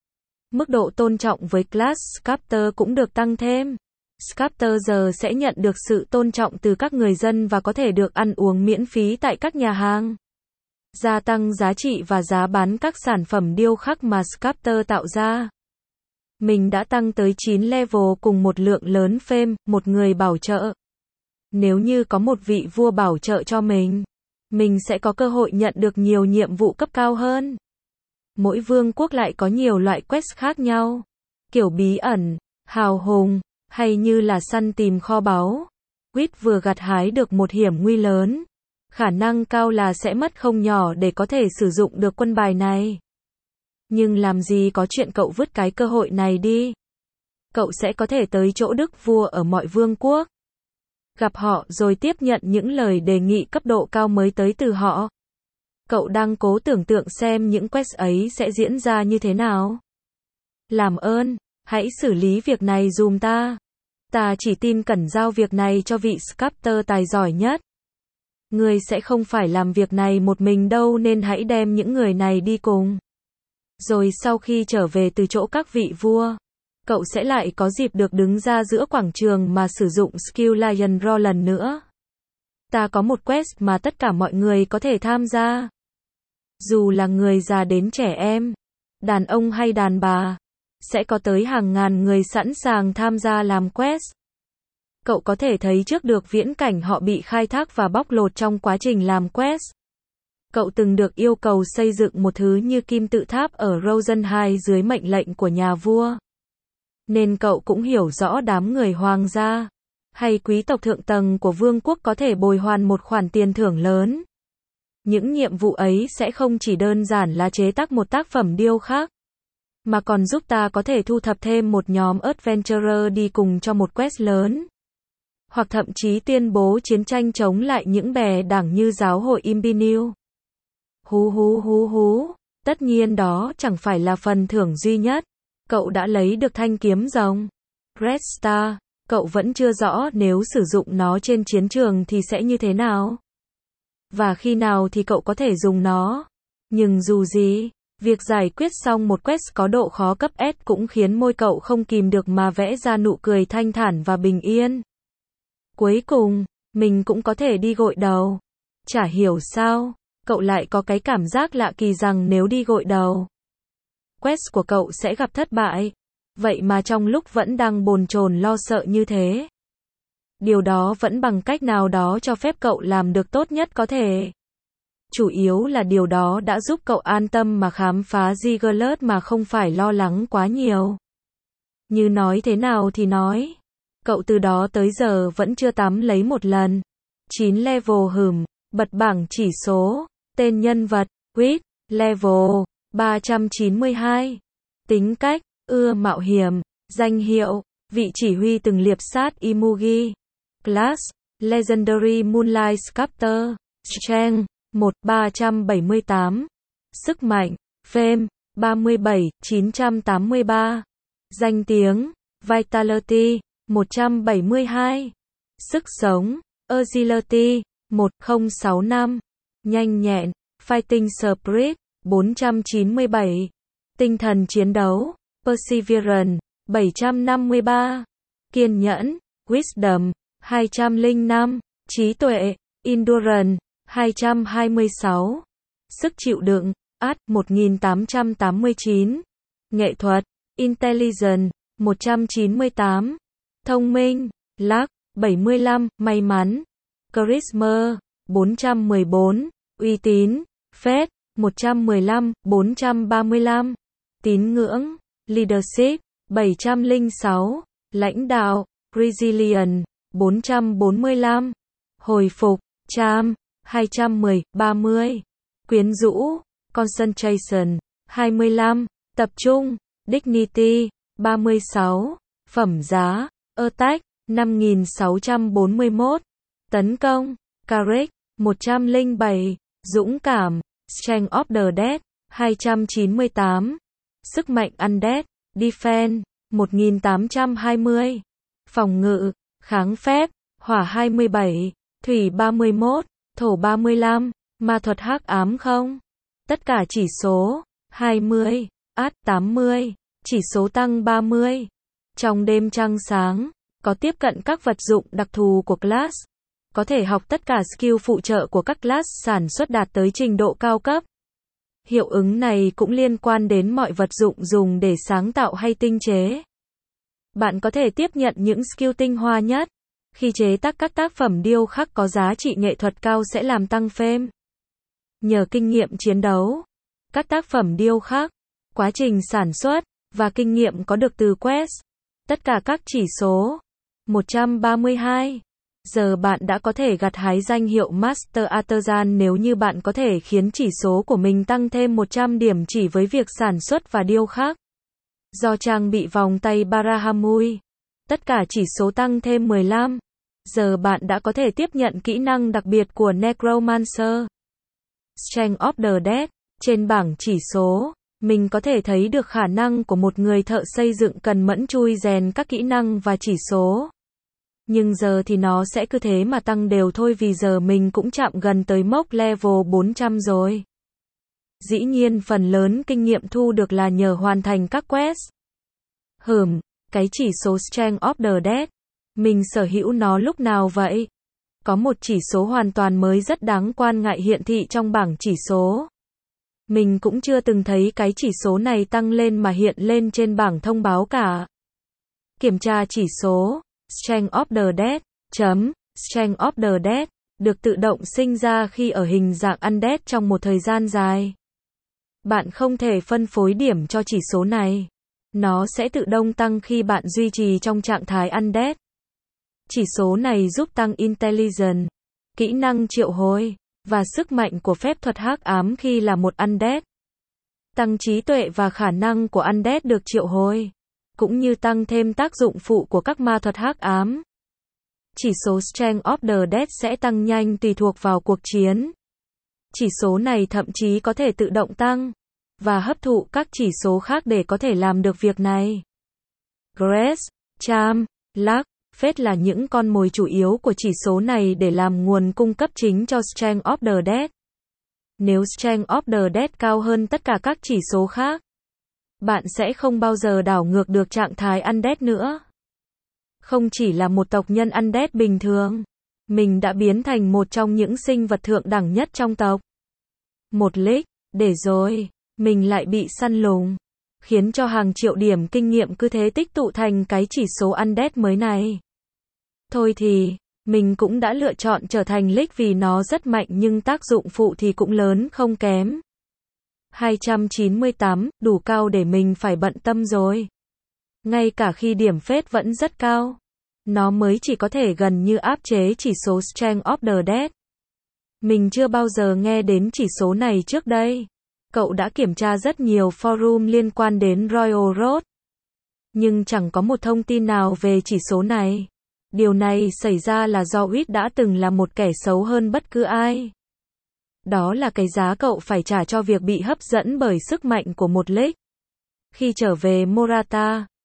Mức độ tôn trọng với class Sculptor cũng được tăng thêm. Sculptor giờ sẽ nhận được sự tôn trọng từ các người dân và có thể được ăn uống miễn phí tại các nhà hàng. Gia tăng giá trị và giá bán các sản phẩm điêu khắc mà Sculptor tạo ra. Mình đã tăng tới chín level cùng một lượng lớn fame, một người bảo trợ. Nếu như có một vị vua bảo trợ cho mình, mình sẽ có cơ hội nhận được nhiều nhiệm vụ cấp cao hơn. Mỗi vương quốc lại có nhiều loại quest khác nhau, kiểu bí ẩn, hào hùng, hay như là săn tìm kho báu. Quýt vừa gặt hái được một hiểm nguy lớn. Khả năng cao là sẽ mất không nhỏ để có thể sử dụng được quân bài này. Nhưng làm gì có chuyện cậu vứt cái cơ hội này đi. Cậu sẽ có thể tới chỗ đức vua ở mọi vương quốc. Gặp họ rồi tiếp nhận những lời đề nghị cấp độ cao mới tới từ họ. Cậu đang cố tưởng tượng xem những quest ấy sẽ diễn ra như thế nào. Làm ơn, hãy xử lý việc này giùm ta. Ta chỉ tin cẩn giao việc này cho vị Sculptor tài giỏi nhất. Ngươi sẽ không phải làm việc này một mình đâu nên hãy đem những người này đi cùng. Rồi sau khi trở về từ chỗ các vị vua, cậu sẽ lại có dịp được đứng ra giữa quảng trường mà sử dụng skill Lion Roar lần nữa. Ta có một quest mà tất cả mọi người có thể tham gia. Dù là người già đến trẻ em, đàn ông hay đàn bà, sẽ có tới hàng ngàn người sẵn sàng tham gia làm quest. Cậu có thể thấy trước được viễn cảnh họ bị khai thác và bóc lột trong quá trình làm quest. Cậu từng được yêu cầu xây dựng một thứ như kim tự tháp ở Rosenheim dưới mệnh lệnh của nhà vua. Nên cậu cũng hiểu rõ đám người hoàng gia, hay quý tộc thượng tầng của vương quốc có thể bồi hoàn một khoản tiền thưởng lớn. Những nhiệm vụ ấy sẽ không chỉ đơn giản là chế tác một tác phẩm điêu khắc, mà còn giúp ta có thể thu thập thêm một nhóm adventurer đi cùng cho một quest lớn. Hoặc thậm chí tuyên bố chiến tranh chống lại những bè đảng như giáo hội Imperial. Hú hú hú hú, tất nhiên đó chẳng phải là phần thưởng duy nhất. Cậu đã lấy được thanh kiếm rồng Red Star, cậu vẫn chưa rõ nếu sử dụng nó trên chiến trường thì sẽ như thế nào. Và khi nào thì cậu có thể dùng nó. Nhưng dù gì, việc giải quyết xong một quest có độ khó cấp S cũng khiến môi cậu không kìm được mà vẽ ra nụ cười thanh thản và bình yên. Cuối cùng, mình cũng có thể đi gội đầu. Chả hiểu sao, cậu lại có cái cảm giác lạ kỳ rằng nếu đi gội đầu, quest của cậu sẽ gặp thất bại. Vậy mà trong lúc vẫn đang bồn chồn lo sợ như thế, điều đó vẫn bằng cách nào đó cho phép cậu làm được tốt nhất có thể. Chủ yếu là điều đó đã giúp cậu an tâm mà khám phá Ziggler mà không phải lo lắng quá nhiều. Như nói thế nào thì nói, cậu từ đó tới giờ vẫn chưa tắm lấy một lần. chín level hừm, bật bảng chỉ số, tên nhân vật, quýt, level, ba trăm chín mươi hai. Tính cách, ưa mạo hiểm, danh hiệu, vị chỉ huy từng liệp sát Imugi. Class, Legendary Moonlight Sculptor, Strength, một ba trăm bảy mươi tám. Sức mạnh, Fame, ba mươi bảy chín trăm tám mươi ba. Danh tiếng, Vitality, một trăm bảy mươi hai. Sức sống, Agility, một không sáu năm. Nhanh nhẹn, Fighting Spirit, bốn trăm chín mươi bảy. Tinh thần chiến đấu, Perseverance, bảy trăm năm mươi ba. Kiên nhẫn, Wisdom, hai trăm lẻ năm. Trí tuệ, Endurance, hai trăm hai mươi sáu. Sức chịu đựng, Art, một nghìn tám trăm tám mươi chín. Nghệ thuật, Intelligence, một trăm chín mươi tám. Thông minh, Luck, bảy mươi lăm. May mắn, Charisma, bốn trăm mười bốn. Uy tín, Faith, một trăm mười lăm. bốn trăm ba mươi lăm. Tín ngưỡng, Leadership, bảy trăm lẻ sáu. Lãnh đạo, Resilience, bốn trăm bốn mươi lăm. Hồi phục, Charm, hai trăm mười. ba mươi. Quyến rũ, Concentration, hai mươi lăm. Tập trung, Dignity, ba mươi sáu. Phẩm giá, Attack, năm nghìn sáu trăm bốn mươi mốt. Tấn công, Courage, một trăm lẻ bảy. Dũng cảm, Strength of the Dead, hai trăm chín mươi tám. Sức mạnh Undead, Defense, một nghìn tám trăm hai mươi. Phòng ngự, kháng phép, hỏa hai mươi bảy, thủy ba mươi mốt, thổ ba mươi lăm, ma thuật hắc ám không. Tất cả chỉ số, hai mươi, át tám mươi, chỉ số tăng ba mươi. Trong đêm trăng sáng, có tiếp cận các vật dụng đặc thù của class. Có thể học tất cả skill phụ trợ của các class sản xuất đạt tới trình độ cao cấp. Hiệu ứng này cũng liên quan đến mọi vật dụng dùng để sáng tạo hay tinh chế. Bạn có thể tiếp nhận những skill tinh hoa nhất. Khi chế tác các tác phẩm điêu khắc có giá trị nghệ thuật cao sẽ làm tăng fame. Nhờ kinh nghiệm chiến đấu, các tác phẩm điêu khắc, quá trình sản xuất, và kinh nghiệm có được từ quest. Tất cả các chỉ số. một trăm ba mươi hai. Giờ bạn đã có thể gặt hái danh hiệu Master Artisan nếu như bạn có thể khiến chỉ số của mình tăng thêm một trăm điểm chỉ với việc sản xuất và điêu khắc. Do trang bị vòng tay Barahamui, tất cả chỉ số tăng thêm mười lăm. Giờ bạn đã có thể tiếp nhận kỹ năng đặc biệt của Necromancer. Strength of the Dead. Trên bảng chỉ số, mình có thể thấy được khả năng của một người thợ xây dựng cần mẫn chui rèn các kỹ năng và chỉ số. Nhưng giờ thì nó sẽ cứ thế mà tăng đều thôi vì giờ mình cũng chạm gần tới mốc level bốn trăm rồi. Dĩ nhiên phần lớn kinh nghiệm thu được là nhờ hoàn thành các quest. Hừm, cái chỉ số Strength of the Dead, mình sở hữu nó lúc nào vậy? Có một chỉ số hoàn toàn mới rất đáng quan ngại hiện thị trong bảng chỉ số. Mình cũng chưa từng thấy cái chỉ số này tăng lên mà hiện lên trên bảng thông báo cả. Kiểm tra chỉ số Strength of the Dead, chấm, Strength of the Dead, được tự động sinh ra khi ở hình dạng Undead trong một thời gian dài. Bạn không thể phân phối điểm cho chỉ số này. Nó sẽ tự động tăng khi bạn duy trì trong trạng thái Undead. Chỉ số này giúp tăng Intelligence, kỹ năng triệu hồi, và sức mạnh của phép thuật hắc ám khi là một Undead. Tăng trí tuệ và khả năng của Undead được triệu hồi, cũng như tăng thêm tác dụng phụ của các ma thuật hắc ám. Chỉ số Strength of the Dead sẽ tăng nhanh tùy thuộc vào cuộc chiến. Chỉ số này thậm chí có thể tự động tăng, và hấp thụ các chỉ số khác để có thể làm được việc này. Grace, Charm, Luck, Faith là những con mồi chủ yếu của chỉ số này để làm nguồn cung cấp chính cho Strength of the Dead. Nếu Strength of the Dead cao hơn tất cả các chỉ số khác, bạn sẽ không bao giờ đảo ngược được trạng thái Undead nữa. Không chỉ là một tộc nhân Undead bình thường, mình đã biến thành một trong những sinh vật thượng đẳng nhất trong tộc. Một lick, để rồi, mình lại bị săn lùng, khiến cho hàng triệu điểm kinh nghiệm cứ thế tích tụ thành cái chỉ số Undead mới này. Thôi thì, mình cũng đã lựa chọn trở thành lick vì nó rất mạnh nhưng tác dụng phụ thì cũng lớn không kém. hai trăm chín mươi tám, đủ cao để mình phải bận tâm rồi. Ngay cả khi điểm phết vẫn rất cao, nó mới chỉ có thể gần như áp chế chỉ số Strength of the Dead. Mình chưa bao giờ nghe đến chỉ số này trước đây. Cậu đã kiểm tra rất nhiều forum liên quan đến Royal Road, nhưng chẳng có một thông tin nào về chỉ số này. Điều này xảy ra là do Wit đã từng là một kẻ xấu hơn bất cứ ai. Đó là cái giá cậu phải trả cho việc bị hấp dẫn bởi sức mạnh của một lick. Khi trở về Morata,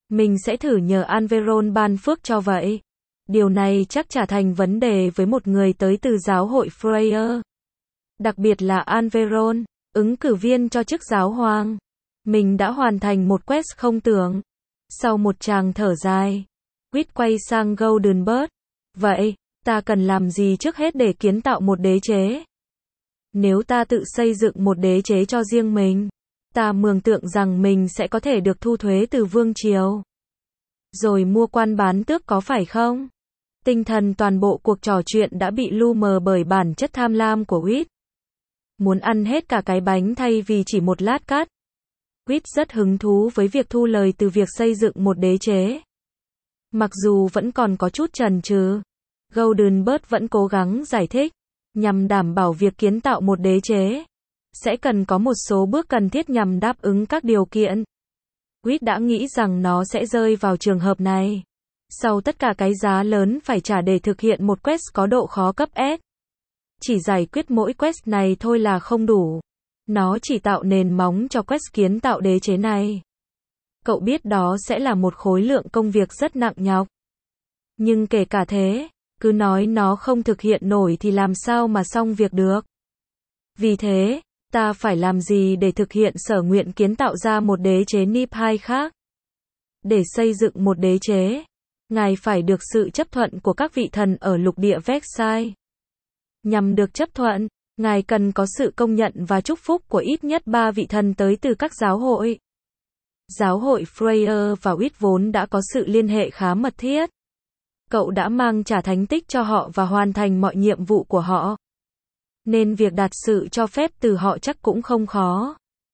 Mình sẽ thử nhờ Anveron ban phước cho vậy. Điều này chắc chả thành vấn đề với một người tới từ giáo hội Freya. Đặc biệt là Anveron, ứng cử viên cho chức giáo hoàng. Mình đã hoàn thành một quest không tưởng. Sau một tràng thở dài, Quýt quay sang Goldenbird. Vậy, ta cần làm gì trước hết để kiến tạo một đế chế? Nếu ta tự xây dựng một đế chế cho riêng mình, ta mường tượng rằng mình sẽ có thể được thu thuế từ vương triều. Rồi mua quan bán tước có phải không? Tinh thần toàn bộ cuộc trò chuyện đã bị lu mờ bởi bản chất tham lam của Quýt. Muốn ăn hết cả cái bánh thay vì chỉ một lát cắt. Quýt rất hứng thú với việc thu lời từ việc xây dựng một đế chế. Mặc dù vẫn còn có chút chần chừ, Goldenbird vẫn cố gắng giải thích, nhằm đảm bảo việc kiến tạo một đế chế sẽ cần có một số bước cần thiết nhằm đáp ứng các điều kiện. Quýt đã nghĩ rằng nó sẽ rơi vào trường hợp này. Sau tất cả cái giá lớn phải trả để thực hiện một quest có độ khó cấp S. Chỉ giải quyết mỗi quest này thôi là không đủ. Nó chỉ tạo nền móng cho quest kiến tạo đế chế này. Cậu biết đó sẽ là một khối lượng công việc rất nặng nhọc. Nhưng kể cả thế, cứ nói nó không thực hiện nổi thì làm sao mà xong việc được. Vì thế, ta phải làm gì để thực hiện sở nguyện kiến tạo ra một đế chế Nibhai khác? Để xây dựng một đế chế, ngài phải được sự chấp thuận của các vị thần ở lục địa Vexai. Nhằm được chấp thuận, ngài cần có sự công nhận và chúc phúc của ít nhất ba vị thần tới từ các giáo hội. Giáo hội Freya và Quýt vốn đã có sự liên hệ khá mật thiết. Cậu đã mang trả thánh tích cho họ và hoàn thành mọi nhiệm vụ của họ. Nên việc đạt sự cho phép từ họ chắc cũng không khó.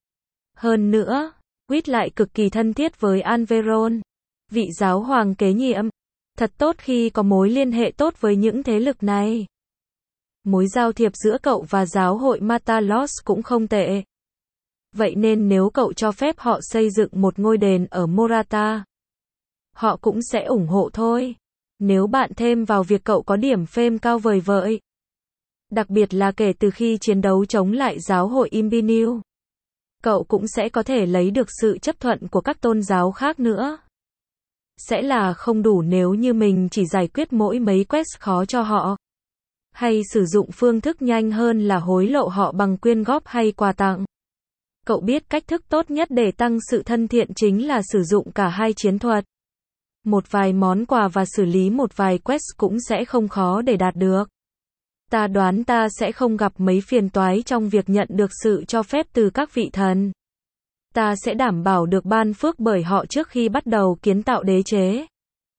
Hơn nữa, Quýt lại cực kỳ thân thiết với Anveron, vị giáo hoàng kế nhiệm. Thật tốt khi có mối liên hệ tốt với những thế lực này. Mối giao thiệp giữa cậu và giáo hội Matalos cũng không tệ. Vậy nên nếu cậu cho phép họ xây dựng một ngôi đền ở Morata, họ cũng sẽ ủng hộ thôi. Nếu bạn thêm vào việc cậu có điểm fame cao vời vợi. Đặc biệt là kể từ khi chiến đấu chống lại giáo hội Imbinil, cậu cũng sẽ có thể lấy được sự chấp thuận của các tôn giáo khác nữa. Sẽ là không đủ nếu như mình chỉ giải quyết mỗi mấy quest khó cho họ. Hay sử dụng phương thức nhanh hơn là hối lộ họ bằng quyên góp hay quà tặng. Cậu biết cách thức tốt nhất để tăng sự thân thiện chính là sử dụng cả hai chiến thuật. Một vài món quà và xử lý một vài quest cũng sẽ không khó để đạt được. Ta đoán ta sẽ không gặp mấy phiền toái trong việc nhận được sự cho phép từ các vị thần. Ta sẽ đảm bảo được ban phước bởi họ trước khi bắt đầu kiến tạo đế chế.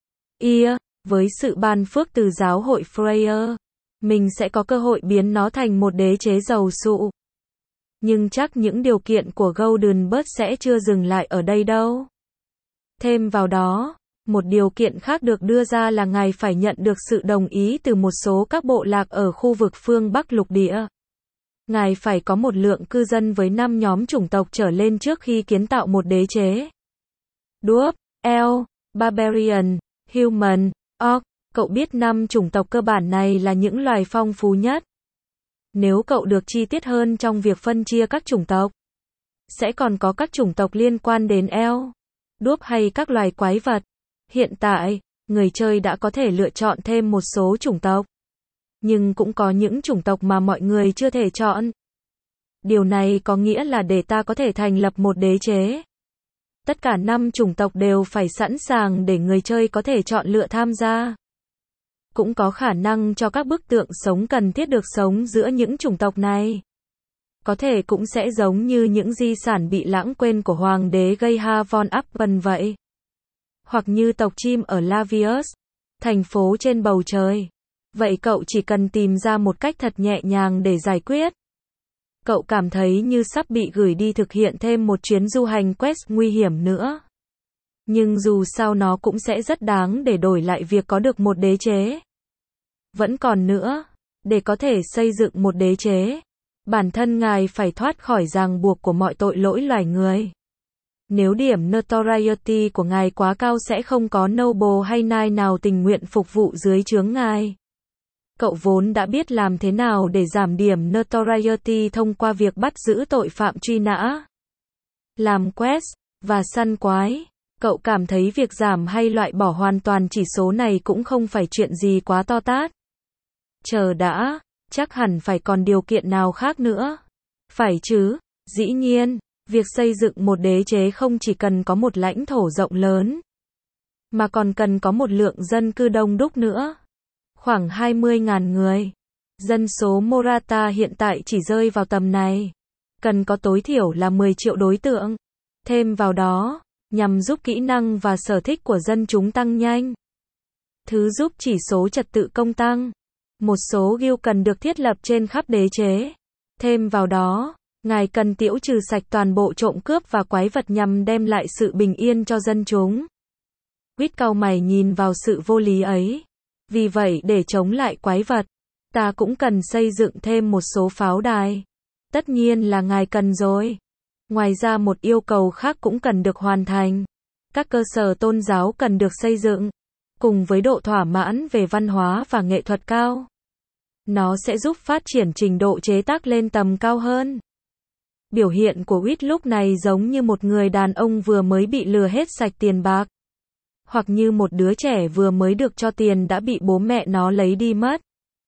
Ia, với sự ban phước từ giáo hội Freya, mình sẽ có cơ hội biến nó thành một đế chế giàu sụ. Nhưng chắc những điều kiện của Goldenbird sẽ chưa dừng lại ở đây đâu. Thêm vào đó, một điều kiện khác được đưa ra là ngài phải nhận được sự đồng ý từ một số các bộ lạc ở khu vực phương Bắc lục địa. Ngài phải có một lượng cư dân với năm nhóm chủng tộc trở lên trước khi kiến tạo một đế chế. Dwarf, Elf, Barbarian, Human, Orc. Cậu biết năm chủng tộc cơ bản này là những loài phong phú nhất. Nếu cậu được chi tiết hơn trong việc phân chia các chủng tộc, sẽ còn có các chủng tộc liên quan đến Elf, Dwarf hay các loài quái vật. Hiện tại, người chơi đã có thể lựa chọn thêm một số chủng tộc. Nhưng cũng có những chủng tộc mà mọi người chưa thể chọn. Điều này có nghĩa là để ta có thể thành lập một đế chế, tất cả năm chủng tộc đều phải sẵn sàng để người chơi có thể chọn lựa tham gia. Cũng có khả năng cho các bức tượng sống cần thiết được sống giữa những chủng tộc này. Có thể cũng sẽ giống như những di sản bị lãng quên của hoàng đế Geha von Appen vậy. Hoặc như tộc chim ở Lavius, thành phố trên bầu trời. Vậy cậu chỉ cần tìm ra một cách thật nhẹ nhàng để giải quyết. Cậu cảm thấy như sắp bị gửi đi thực hiện thêm một chuyến du hành quest nguy hiểm nữa. Nhưng dù sao nó cũng sẽ rất đáng để đổi lại việc có được một đế chế. Vẫn còn nữa, để có thể xây dựng một đế chế, bản thân ngài phải thoát khỏi ràng buộc của mọi tội lỗi loài người. Nếu điểm notoriety của ngài quá cao sẽ không có noble hay knight nào tình nguyện phục vụ dưới trướng ngài. Cậu vốn đã biết làm thế nào để giảm điểm notoriety thông qua việc bắt giữ tội phạm truy nã, làm quest, và săn quái. Cậu cảm thấy việc giảm hay loại bỏ hoàn toàn chỉ số này cũng không phải chuyện gì quá to tát. Chờ đã, chắc hẳn phải còn điều kiện nào khác nữa. Phải chứ, dĩ nhiên, việc xây dựng một đế chế không chỉ cần có một lãnh thổ rộng lớn, mà còn cần có một lượng dân cư đông đúc nữa. Khoảng hai mươi nghìn người. Dân số Morata hiện tại chỉ rơi vào tầm này. Cần có tối thiểu là mười triệu đối tượng. Thêm vào đó, nhằm giúp kỹ năng và sở thích của dân chúng tăng nhanh. Thứ giúp chỉ số trật tự công tăng. Một số guild cần được thiết lập trên khắp đế chế. Thêm vào đó, ngài cần tiễu trừ sạch toàn bộ trộm cướp và quái vật nhằm đem lại sự bình yên cho dân chúng. Quýt cau mày nhìn vào sự vô lý ấy. Vì vậy để chống lại quái vật, ta cũng cần xây dựng thêm một số pháo đài. Tất nhiên là ngài cần rồi. Ngoài ra một yêu cầu khác cũng cần được hoàn thành. Các cơ sở tôn giáo cần được xây dựng, cùng với độ thỏa mãn về văn hóa và nghệ thuật cao. Nó sẽ giúp phát triển trình độ chế tác lên tầm cao hơn. Biểu hiện của Quýt lúc này giống như một người đàn ông vừa mới bị lừa hết sạch tiền bạc. Hoặc như một đứa trẻ vừa mới được cho tiền đã bị bố mẹ nó lấy đi mất.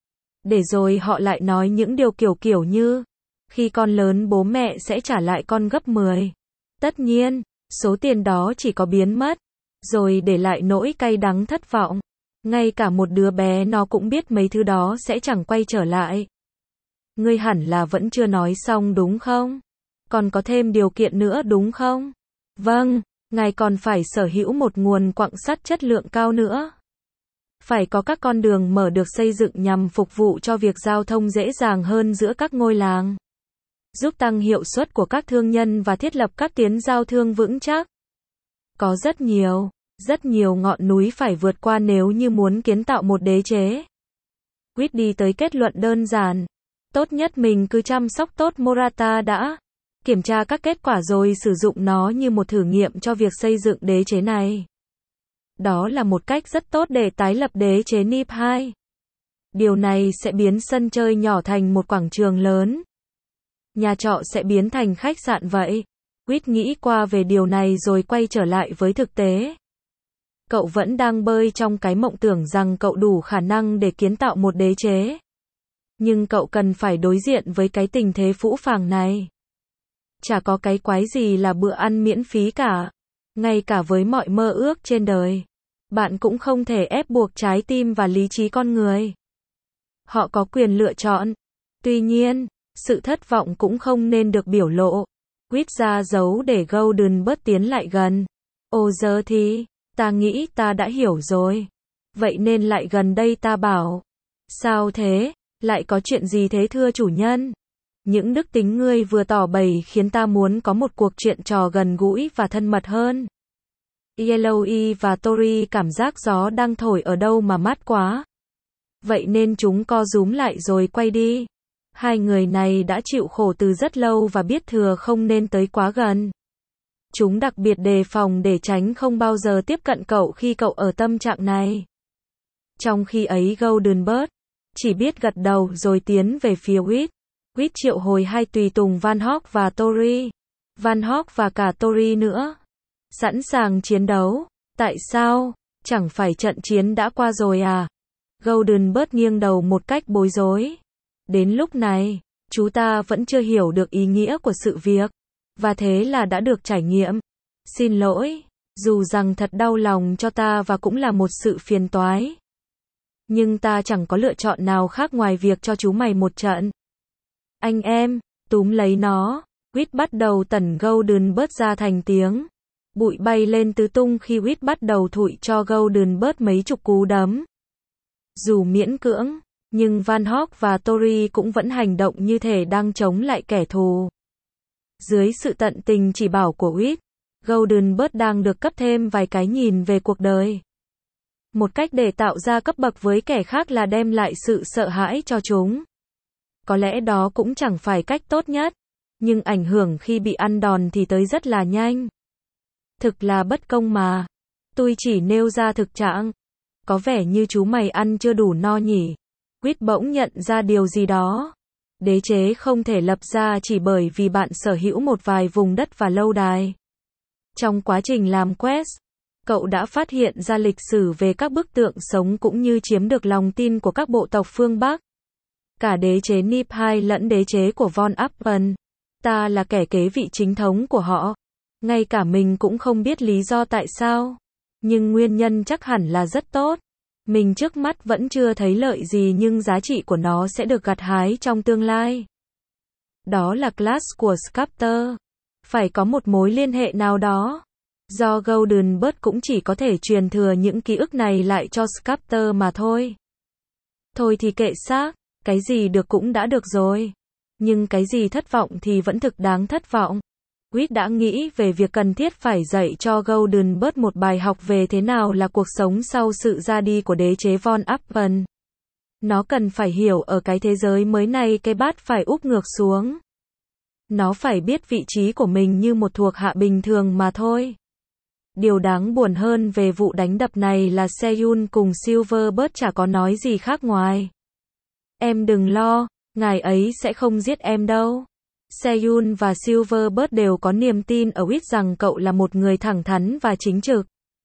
Để rồi họ lại nói những điều kiểu kiểu như, khi con lớn bố mẹ sẽ trả lại con gấp mười. Tất nhiên, số tiền đó chỉ có biến mất, rồi để lại nỗi cay đắng thất vọng. Ngay cả một đứa bé nó cũng biết mấy thứ đó sẽ chẳng quay trở lại. Ngươi hẳn là vẫn chưa nói xong đúng không? Còn có thêm điều kiện nữa đúng không? Vâng, ngài còn phải sở hữu một nguồn quặng sắt chất lượng cao nữa. Phải có các con đường mở được xây dựng nhằm phục vụ cho việc giao thông dễ dàng hơn giữa các ngôi làng. Giúp tăng hiệu suất của các thương nhân và thiết lập các tuyến giao thương vững chắc. Có rất nhiều, rất nhiều ngọn núi phải vượt qua nếu như muốn kiến tạo một đế chế. Quýt đi tới kết luận đơn giản. Tốt nhất mình cứ chăm sóc tốt Morata đã. Kiểm tra các kết quả rồi sử dụng nó như một thử nghiệm cho việc xây dựng đế chế này. Đó là một cách rất tốt để tái lập đế chế Nip hai. Điều này sẽ biến sân chơi nhỏ thành một quảng trường lớn. Nhà trọ sẽ biến thành khách sạn vậy. Quýt nghĩ qua về điều này rồi quay trở lại với thực tế. Cậu vẫn đang bơi trong cái mộng tưởng rằng cậu đủ khả năng để kiến tạo một đế chế. Nhưng cậu cần phải đối diện với cái tình thế phũ phàng này. Chả có cái quái gì là bữa ăn miễn phí cả. Ngay cả với mọi mơ ước trên đời, bạn cũng không thể ép buộc trái tim và lý trí con người. Họ có quyền lựa chọn. Tuy nhiên, sự thất vọng cũng không nên được biểu lộ. Quýt ra dấu để Golden bớt tiến lại gần. Ồ giờ thì, ta nghĩ ta đã hiểu rồi. Vậy nên lại gần đây ta bảo. Sao thế? Lại có chuyện gì thế thưa chủ nhân? Những đức tính ngươi vừa tỏ bày khiến ta muốn có một cuộc chuyện trò gần gũi và thân mật hơn. Yellowy và Tori cảm giác gió đang thổi ở đâu mà mát quá. Vậy nên chúng co rúm lại rồi quay đi. Hai người này đã chịu khổ từ rất lâu và biết thừa không nên tới quá gần. Chúng đặc biệt đề phòng để tránh không bao giờ tiếp cận cậu khi cậu ở tâm trạng này. Trong khi ấy Golden Bird chỉ biết gật đầu rồi tiến về phía Quýt. Quýt triệu hồi hai tùy tùng Van Hawk và Tori. Van Hawk và cả Tori nữa. Sẵn sàng chiến đấu. Tại sao? Chẳng phải trận chiến đã qua rồi à? Golden Bird nghiêng đầu một cách bối rối. Đến lúc này, chú ta vẫn chưa hiểu được ý nghĩa của sự việc. Và thế là đã được trải nghiệm. Xin lỗi, dù rằng thật đau lòng cho ta và cũng là một sự phiền toái. Nhưng ta chẳng có lựa chọn nào khác ngoài việc cho chú mày một trận. Anh em, túm lấy nó. Quýt bắt đầu tẩn Golden Bird ra thành tiếng. Bụi bay lên tứ tung khi Quýt bắt đầu thụi cho Golden Bird mấy chục cú đấm. Dù miễn cưỡng, nhưng Van Hawk và Tori cũng vẫn hành động như thể đang chống lại kẻ thù. Dưới sự tận tình chỉ bảo của Quýt, Golden Bird đang được cấp thêm vài cái nhìn về cuộc đời. Một cách để tạo ra cấp bậc với kẻ khác là đem lại sự sợ hãi cho chúng. Có lẽ đó cũng chẳng phải cách tốt nhất, nhưng ảnh hưởng khi bị ăn đòn thì tới rất là nhanh. Thực là bất công mà. Tôi chỉ nêu ra thực trạng. Có vẻ như chú mày ăn chưa đủ no nhỉ. Quýt bỗng nhận ra điều gì đó. Đế chế không thể lập ra chỉ bởi vì bạn sở hữu một vài vùng đất và lâu đài. Trong quá trình làm quest, cậu đã phát hiện ra lịch sử về các bức tượng sống cũng như chiếm được lòng tin của các bộ tộc phương Bắc. Cả đế chế Niphai lẫn đế chế của Von Appen. Ta là kẻ kế vị chính thống của họ. Ngay cả mình cũng không biết lý do tại sao. Nhưng nguyên nhân chắc hẳn là rất tốt. Mình trước mắt vẫn chưa thấy lợi gì nhưng giá trị của nó sẽ được gặt hái trong tương lai. Đó là class của Sculptor. Phải có một mối liên hệ nào đó. Do Golden Bird cũng chỉ có thể truyền thừa những ký ức này lại cho Sculptor mà thôi. Thôi thì kệ xác, cái gì được cũng đã được rồi. Nhưng cái gì thất vọng thì vẫn thực đáng thất vọng. Reed đã nghĩ về việc cần thiết phải dạy cho Golden Bird một bài học về thế nào là cuộc sống sau sự ra đi của đế chế Von Appen. Nó cần phải hiểu ở cái thế giới mới này cái bát phải úp ngược xuống. Nó phải biết vị trí của mình như một thuộc hạ bình thường mà thôi. Điều đáng buồn hơn về vụ đánh đập này là Seyun cùng Silverbird chả có nói gì khác ngoài. Em đừng lo, ngài ấy sẽ không giết em đâu. Seyun và Silverbird đều có niềm tin ở Reed rằng cậu là một người thẳng thắn và chính trực.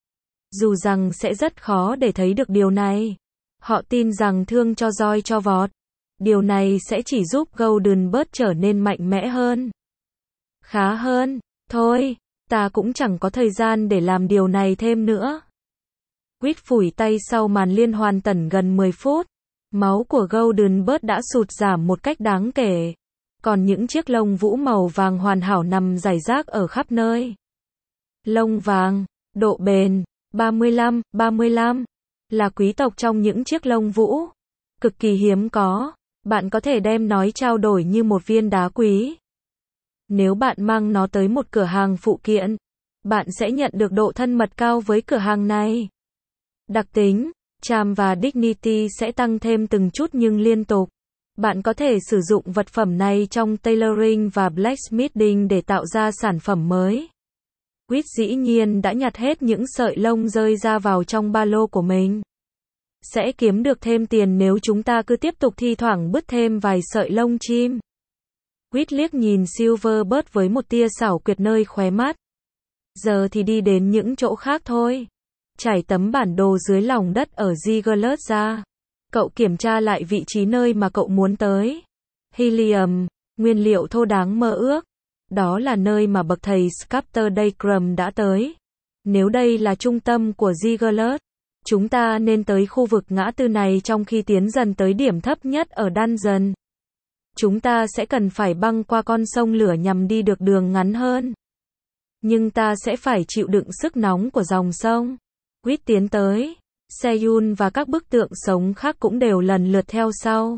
Dù rằng sẽ rất khó để thấy được điều này. Họ tin rằng thương cho roi cho vọt. Điều này sẽ chỉ giúp Golden Bird trở nên mạnh mẽ hơn. Khá hơn. Thôi, ta cũng chẳng có thời gian để làm điều này thêm nữa. Reed phủi tay sau màn liên hoan tận gần mười phút. Máu của Golden Bird đã sụt giảm một cách đáng kể. Còn những chiếc lông vũ màu vàng hoàn hảo nằm rải rác ở khắp nơi. Lông vàng, độ bền, ba mươi lăm, ba mươi lăm. Là quý tộc trong những chiếc lông vũ. Cực kỳ hiếm có. Bạn có thể đem nó trao đổi như một viên đá quý. Nếu bạn mang nó tới một cửa hàng phụ kiện, bạn sẽ nhận được độ thân mật cao với cửa hàng này. Đặc tính, charm và dignity sẽ tăng thêm từng chút nhưng liên tục. Bạn có thể sử dụng vật phẩm này trong tailoring và blacksmithing để tạo ra sản phẩm mới. Reed dĩ nhiên đã nhặt hết những sợi lông rơi ra vào trong ba lô của mình. Sẽ kiếm được thêm tiền nếu chúng ta cứ tiếp tục thi thoảng bứt thêm vài sợi lông chim. Reed liếc nhìn Silverbird với một tia xảo quyệt nơi khóe mắt. Giờ thì đi đến những chỗ khác thôi. Trải tấm bản đồ dưới lòng đất ở Ziegler ra. Cậu kiểm tra lại vị trí nơi mà cậu muốn tới. Helium, nguyên liệu thô đáng mơ ước. Đó là nơi mà bậc thầy Sculptor Dacrum đã tới. Nếu đây là trung tâm của Ziegler, chúng ta nên tới khu vực ngã tư này trong khi tiến dần tới điểm thấp nhất ở Dungeon. Chúng ta sẽ cần phải băng qua con sông lửa nhằm đi được đường ngắn hơn. Nhưng ta sẽ phải chịu đựng sức nóng của dòng sông. Reed tiến tới. Seyun và các bức tượng sống khác cũng đều lần lượt theo sau.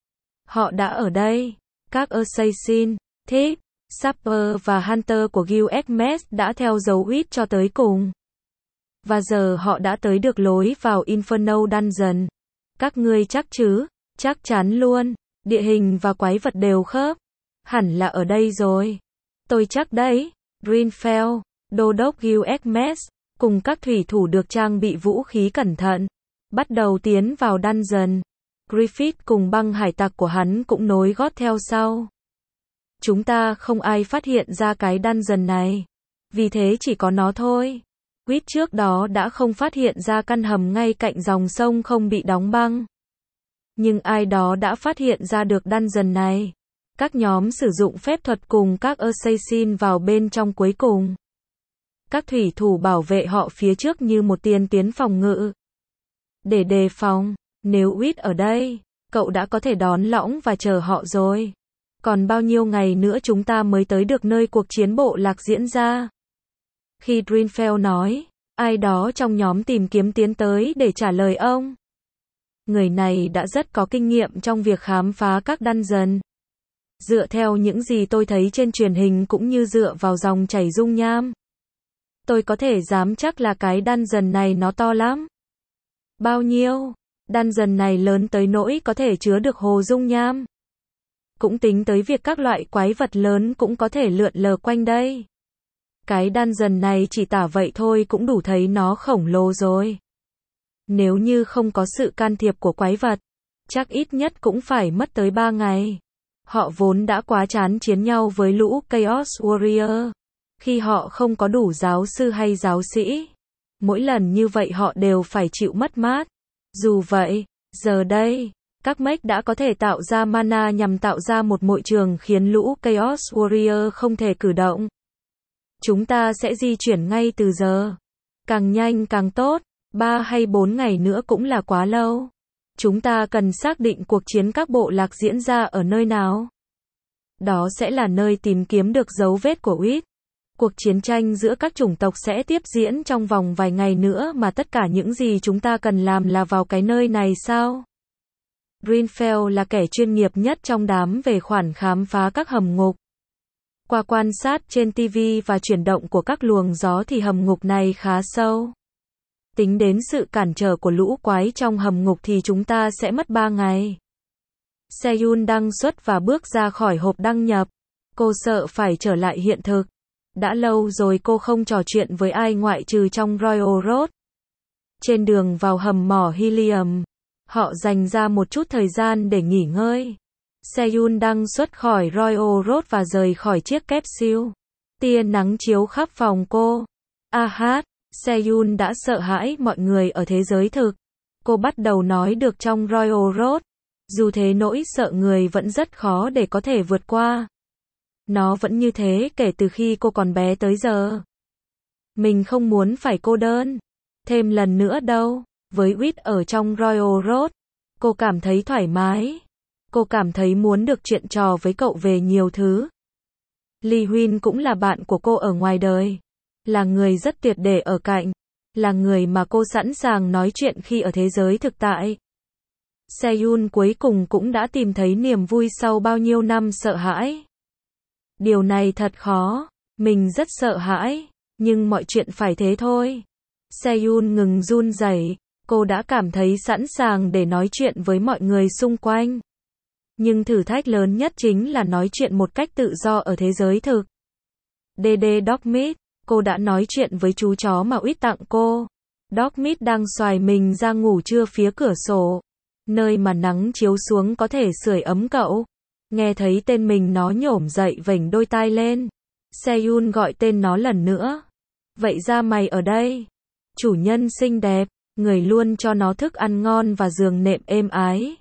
Họ đã ở đây. Các assassin, thief, sapper và hunter của Guild Hermes đã theo dấu Reed cho tới cùng. Và giờ họ đã tới được lối vào Inferno Dungeon. Các ngươi chắc chứ? Chắc chắn luôn. Địa hình và quái vật đều khớp. Hẳn là ở đây rồi. Tôi chắc đấy. Greenfell, đô đốc Guild Hermes, cùng các thủy thủ được trang bị vũ khí cẩn thận, bắt đầu tiến vào dungeon. Griffith cùng băng hải tặc của hắn cũng nối gót theo sau. Chúng ta không ai phát hiện ra cái dungeon này. Vì thế chỉ có nó thôi. Reed trước đó đã không phát hiện ra căn hầm ngay cạnh dòng sông không bị đóng băng. Nhưng ai đó đã phát hiện ra được dungeon này. Các nhóm sử dụng phép thuật cùng các assassin vào bên trong cuối cùng. Các thủy thủ bảo vệ họ phía trước như một tiền tuyến phòng ngự. Để đề phòng, nếu Reed ở đây, cậu đã có thể đón lõng và chờ họ rồi. Còn bao nhiêu ngày nữa chúng ta mới tới được nơi cuộc chiến bộ lạc diễn ra? Khi Greenfell nói, ai đó trong nhóm tìm kiếm tiến tới để trả lời ông. Người này đã rất có kinh nghiệm trong việc khám phá các dungeon. Dựa theo những gì tôi thấy trên truyền hình cũng như dựa vào dòng chảy dung nham. Tôi có thể dám chắc là cái dungeon này nó to lắm. Bao nhiêu? Dungeon này lớn tới nỗi có thể chứa được hồ dung nham. Cũng tính tới việc các loại quái vật lớn cũng có thể lượn lờ quanh đây. Cái dungeon này chỉ tả vậy thôi cũng đủ thấy nó khổng lồ rồi. Nếu như không có sự can thiệp của quái vật, chắc ít nhất cũng phải mất tới ba ngày. Họ vốn đã quá chán chiến nhau với lũ Chaos Warrior. Khi họ không có đủ giáo sư hay giáo sĩ, mỗi lần như vậy họ đều phải chịu mất mát. Dù vậy, giờ đây, các mech đã có thể tạo ra mana nhằm tạo ra một môi trường khiến lũ Chaos Warrior không thể cử động. Chúng ta sẽ di chuyển ngay từ giờ. Càng nhanh càng tốt, ba hay bốn ngày nữa cũng là quá lâu. Chúng ta cần xác định cuộc chiến các bộ lạc diễn ra ở nơi nào. Đó sẽ là nơi tìm kiếm được dấu vết của Wit. Cuộc chiến tranh giữa các chủng tộc sẽ tiếp diễn trong vòng vài ngày nữa mà tất cả những gì chúng ta cần làm là vào cái nơi này sao? Greenfell là kẻ chuyên nghiệp nhất trong đám về khoản khám phá các hầm ngục. Qua quan sát trên ti vi và chuyển động của các luồng gió thì hầm ngục này khá sâu. Tính đến sự cản trở của lũ quái trong hầm ngục thì chúng ta sẽ mất ba ngày. Seyun đăng xuất và bước ra khỏi hộp đăng nhập. Cô sợ phải trở lại hiện thực. Đã lâu rồi cô không trò chuyện với ai ngoại trừ trong Royal Road. Trên đường vào hầm mỏ helium, họ dành ra một chút thời gian để nghỉ ngơi. Seyun đăng xuất khỏi Royal Road và rời khỏi chiếc capsule. Tia nắng chiếu khắp phòng cô. A hát, Seyun đã sợ hãi mọi người ở thế giới thực. Cô bắt đầu nói được trong Royal Road. Dù thế nỗi sợ người vẫn rất khó để có thể vượt qua. Nó vẫn như thế kể từ khi cô còn bé tới giờ. Mình không muốn phải cô đơn thêm lần nữa đâu. Với Wit ở trong Royal Road, cô cảm thấy thoải mái. Cô cảm thấy muốn được chuyện trò với cậu về nhiều thứ. Lee Huynh cũng là bạn của cô ở ngoài đời. Là người rất tuyệt để ở cạnh. Là người mà cô sẵn sàng nói chuyện khi ở thế giới thực tại. Seyun cuối cùng cũng đã tìm thấy niềm vui sau bao nhiêu năm sợ hãi. Điều này thật khó. Mình rất sợ hãi. Nhưng mọi chuyện phải thế thôi. Seyun ngừng run rẩy. Cô đã cảm thấy sẵn sàng để nói chuyện với mọi người xung quanh. Nhưng thử thách lớn nhất chính là nói chuyện một cách tự do ở thế giới thực. đê đê Dogmeat, cô đã nói chuyện với chú chó mà Wit tặng cô. Dogmeat đang xoài mình ra ngủ trưa phía cửa sổ. Nơi mà nắng chiếu xuống có thể sưởi ấm cậu. Nghe thấy tên mình nó nhổm dậy vểnh đôi tai lên. Seyun gọi tên nó lần nữa. Vậy ra mày ở đây. Chủ nhân xinh đẹp, người luôn cho nó thức ăn ngon và giường nệm êm ái.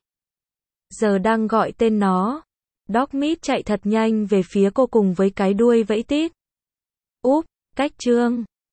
Giờ đang gọi tên nó. Dogmeat chạy thật nhanh về phía cô cùng với cái đuôi vẫy tít. Úp, cách chương.